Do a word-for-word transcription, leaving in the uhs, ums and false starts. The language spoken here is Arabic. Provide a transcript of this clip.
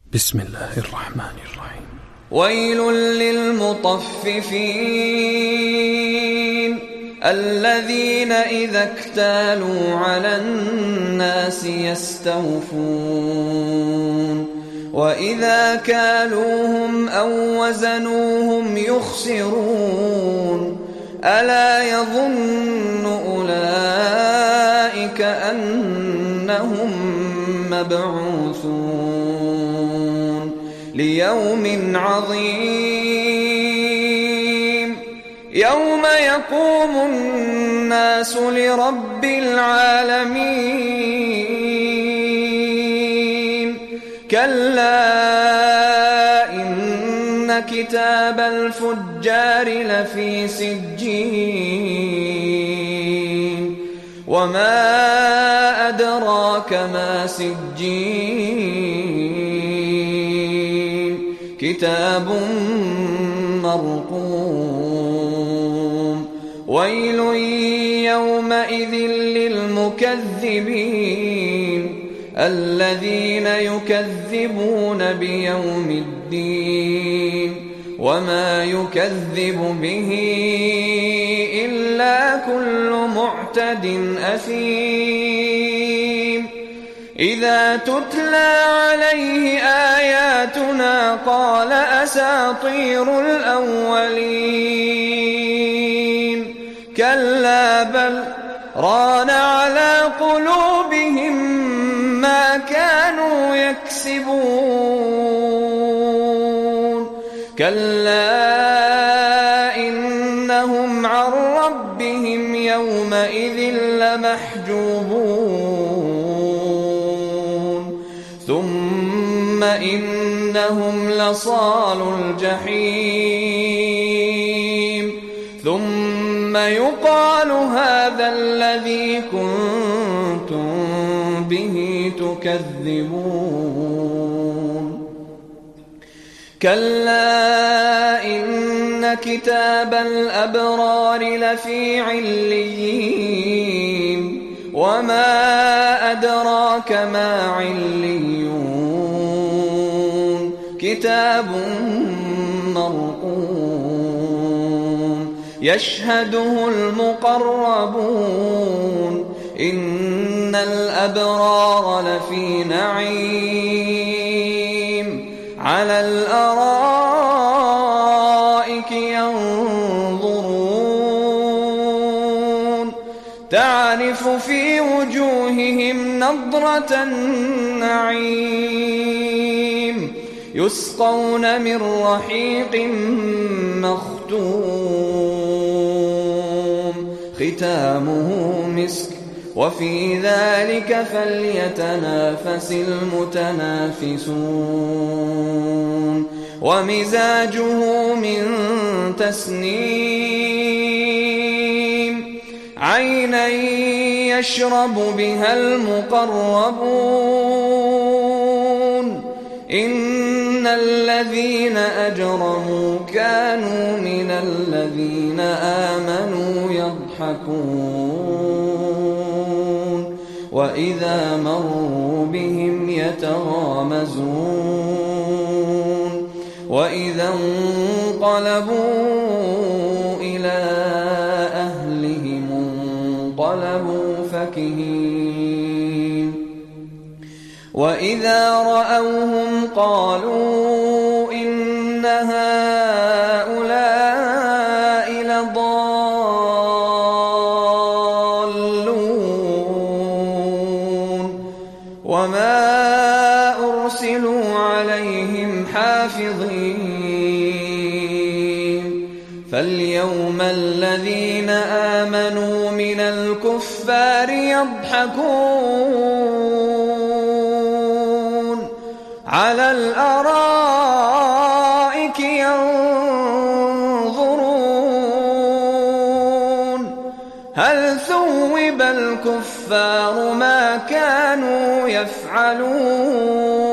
بسم الله الرحمن الرحيم. ويل للمطففين الذين إذا اكتالوا على الناس يستوفون وإذا كالوهم أو وزنوهم يخسرون ألا يظن أولئك أنهم مبعوثون ليوم عظيم يوم يقوم الناس لرب العالمين كلا إن كتاب الفجار لفي سجين وما أدراك ما سجين كتاب مرقوم ويل يومئذ للمكذبين الذين يكذبون بيوم الدين وما يكذب به إلا كل معتد أثيم إذا تتلى عليه آياتنا قال أساطير الأولين كلا بل ران على قلوبهم ما كانوا يكسبون كلا إنهم عن ربهم يومئذ لمحجوبون ثم إنهم لصالو الجحيم ثم يقال هذا الذي كنتم به تكذبون كلا إن كتاب الأبرار لفي عليين وما أدراك ما عليون كتاب مرقوم يشهده المقربون إن الأبرار لفي نعيم على الأرائك ينظرون تعرف في وجوههم نضرة النعيم يسقون من رحيق مختوم ختامه مسك وفي ذلك فليتنافس المتنافسون ومزاجه من تسنيم عينا يشرب بها المقربون إن الذين أجرموا كانوا من الذين آمنوا يضحكون وإذا مروا بهم يتغامزون وإذا انقلبوا إلى أهلهم انقلبوا فكهين وإذا رأوهم قالوا إن هؤلاء لضالون وما أرسلوا عليهم حافظين فاليوم الذين آمنوا من الكفار يضحكون على الأرائك ينظرون هل ثوب الكفار ما كانوا يفعلون